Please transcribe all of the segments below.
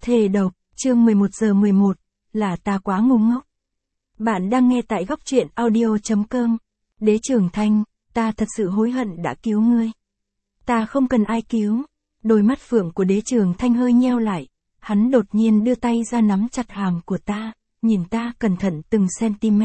Thề độc, chương 11:11, là ta quá ngu ngốc. Bạn đang nghe tại góc truyện audio.com. Đế Trường Thanh, ta thật sự hối hận đã cứu ngươi. Ta không cần ai cứu. Đôi mắt phượng của Đế Trường Thanh hơi nheo lại, hắn đột nhiên đưa tay ra nắm chặt hàm của ta, nhìn ta cẩn thận từng cm.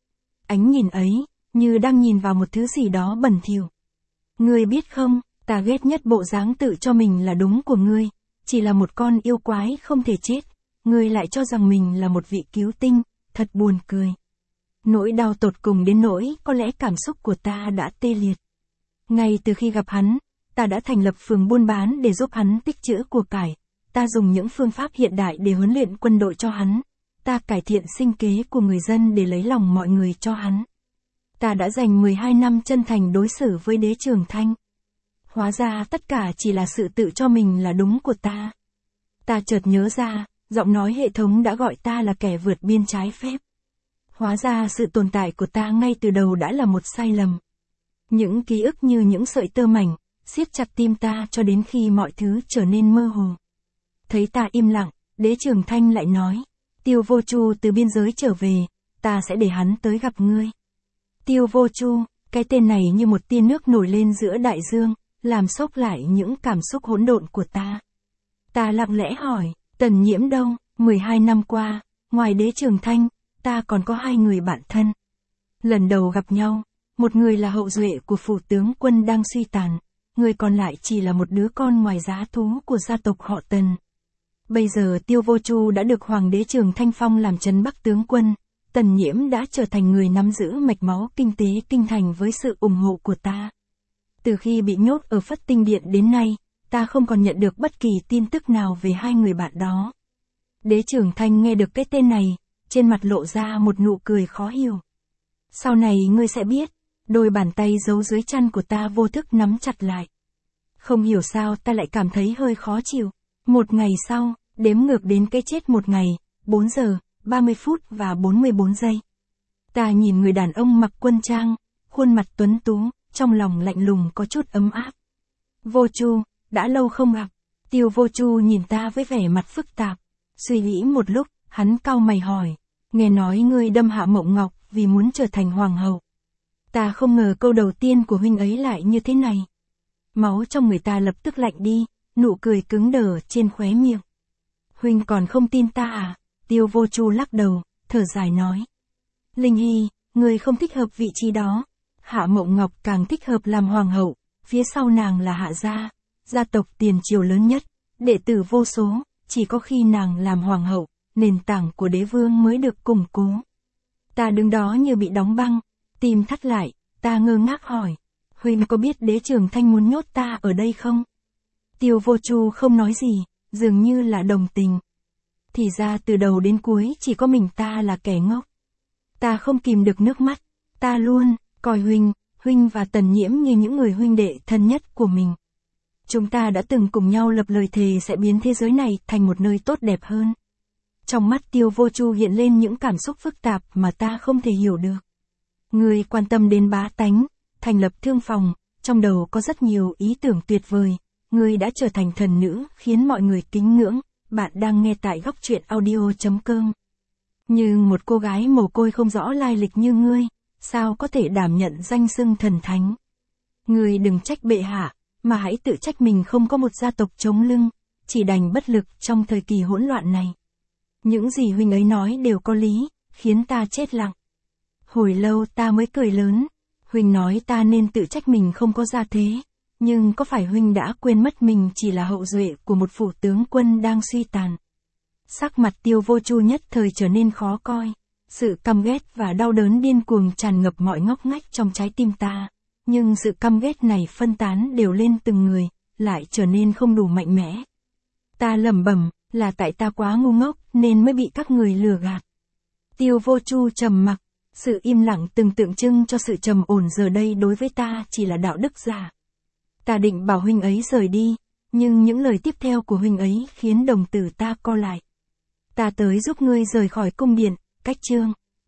Ánh nhìn ấy, như đang nhìn vào một thứ gì đó bẩn thỉu. Ngươi biết không, ta ghét nhất bộ dáng tự cho mình là đúng của ngươi, chỉ là một con yêu quái không thể chết, ngươi lại cho rằng mình là một vị cứu tinh, thật buồn cười. Nỗi đau tột cùng đến nỗi có lẽ cảm xúc của ta đã tê liệt. Ngay từ khi gặp hắn, ta đã thành lập phường buôn bán để giúp hắn tích trữ của cải, ta dùng những phương pháp hiện đại để huấn luyện quân đội cho hắn, ta cải thiện sinh kế của người dân để lấy lòng mọi người cho hắn. Ta đã dành 12 năm chân thành đối xử với Đế Trường Thanh. Hóa ra tất cả chỉ là sự tự cho mình là đúng của ta. Ta chợt nhớ ra, giọng nói hệ thống đã gọi ta là kẻ vượt biên trái phép. Hóa ra sự tồn tại của ta ngay từ đầu đã là một sai lầm. Những ký ức như những sợi tơ mảnh, siết chặt tim ta cho đến khi mọi thứ trở nên mơ hồ. Thấy ta im lặng, Đế Trường Thanh lại nói, Tiêu Vô Chu từ biên giới trở về, ta sẽ để hắn tới gặp ngươi. Tiêu Vô Chu, cái tên này như một tia nước nổi lên giữa đại dương, làm sốc lại những cảm xúc hỗn độn của ta. Ta lặng lẽ hỏi, Tần Nhiễm đâu? 12 năm qua, ngoài Đế Trường Thanh, ta còn có 2 người bạn thân. Lần đầu gặp nhau, một người là hậu duệ của phủ tướng quân đang suy tàn, người còn lại chỉ là một đứa con ngoài giá thú của gia tộc họ Tần. Bây giờ Tiêu Vô Chu đã được Hoàng đế Trường Thanh phong làm trấn Bắc tướng quân, Tần Nhiễm đã trở thành người nắm giữ mạch máu kinh tế kinh thành với sự ủng hộ của ta. Từ khi bị nhốt ở Phất Tinh Điện đến nay, ta không còn nhận được bất kỳ tin tức nào về 2 người bạn đó. Đế Trường Thanh nghe được cái tên này, trên mặt lộ ra một nụ cười khó hiểu. Sau này ngươi sẽ biết, đôi bàn tay giấu dưới chăn của ta vô thức nắm chặt lại. Không hiểu sao ta lại cảm thấy hơi khó chịu. Một ngày sau, đếm ngược đến cái chết một ngày, 4 giờ, 30 phút và 44 giây. Ta nhìn người đàn ông mặc quân trang, khuôn mặt tuấn tú, trong lòng lạnh lùng có chút ấm áp. Vô Chu, đã lâu không gặp. Tiêu Vô Chu nhìn ta với vẻ mặt phức tạp. Suy nghĩ một lúc, hắn cau mày hỏi, nghe nói ngươi đâm Hạ Mộng Ngọc vì muốn trở thành hoàng hậu. Ta không ngờ câu đầu tiên của huynh ấy lại như thế này. Máu trong người ta lập tức lạnh đi, nụ cười cứng đờ trên khóe miệng. Huynh còn không tin ta à? Tiêu Vô Chu lắc đầu, thở dài nói. Linh Hy, ngươi không thích hợp vị trí đó. Hạ Mộng Ngọc càng thích hợp làm hoàng hậu, phía sau nàng là Hạ gia, gia tộc tiền triều lớn nhất, đệ tử vô số, chỉ có khi nàng làm hoàng hậu, nền tảng của đế vương mới được củng cố. Ta đứng đó như bị đóng băng, tim thắt lại, ta ngơ ngác hỏi, huynh có biết Đế Trường Thanh muốn nhốt ta ở đây không? Tiêu Vô Chu không nói gì, dường như là đồng tình. Thì ra từ đầu đến cuối chỉ có mình ta là kẻ ngốc. Ta không kìm được nước mắt, ta luôn coi huynh và Tần Nhiễm như những người huynh đệ thân nhất của mình. Chúng ta đã từng cùng nhau lập lời thề sẽ biến thế giới này thành một nơi tốt đẹp hơn. Trong mắt Tiêu Vô Chu hiện lên những cảm xúc phức tạp mà ta không thể hiểu được. Người quan tâm đến bá tánh, thành lập thương phòng, trong đầu có rất nhiều ý tưởng tuyệt vời. Ngươi đã trở thành thần nữ khiến mọi người kính ngưỡng. Bạn đang nghe tại góc truyện audio.com. Nhưng một cô gái mồ côi không rõ lai lịch như ngươi, sao có thể đảm nhận danh xưng thần thánh? Ngươi đừng trách bệ hạ, mà hãy tự trách mình không có một gia tộc chống lưng, chỉ đành bất lực trong thời kỳ hỗn loạn này. Những gì huynh ấy nói đều có lý, khiến ta chết lặng. Hồi lâu ta mới cười lớn, huynh nói ta nên tự trách mình không có gia thế, nhưng có phải huynh đã quên mất mình chỉ là hậu duệ của một phủ tướng quân đang suy tàn? Sắc mặt Tiêu Vô Chu nhất thời trở nên khó coi, sự căm ghét và đau đớn điên cuồng tràn ngập mọi ngóc ngách trong trái tim ta, nhưng sự căm ghét này phân tán đều lên từng người, lại trở nên không đủ mạnh mẽ. Ta lẩm bẩm, là tại ta quá ngu ngốc nên mới bị các người lừa gạt. Tiêu Vô Chu trầm mặc, sự im lặng từng tượng trưng cho sự trầm ổn giờ đây đối với ta chỉ là đạo đức giả. Ta định bảo huynh ấy rời đi, nhưng những lời tiếp theo của huynh ấy khiến đồng tử ta co lại. Ta tới giúp ngươi rời khỏi cung điện, cách chương.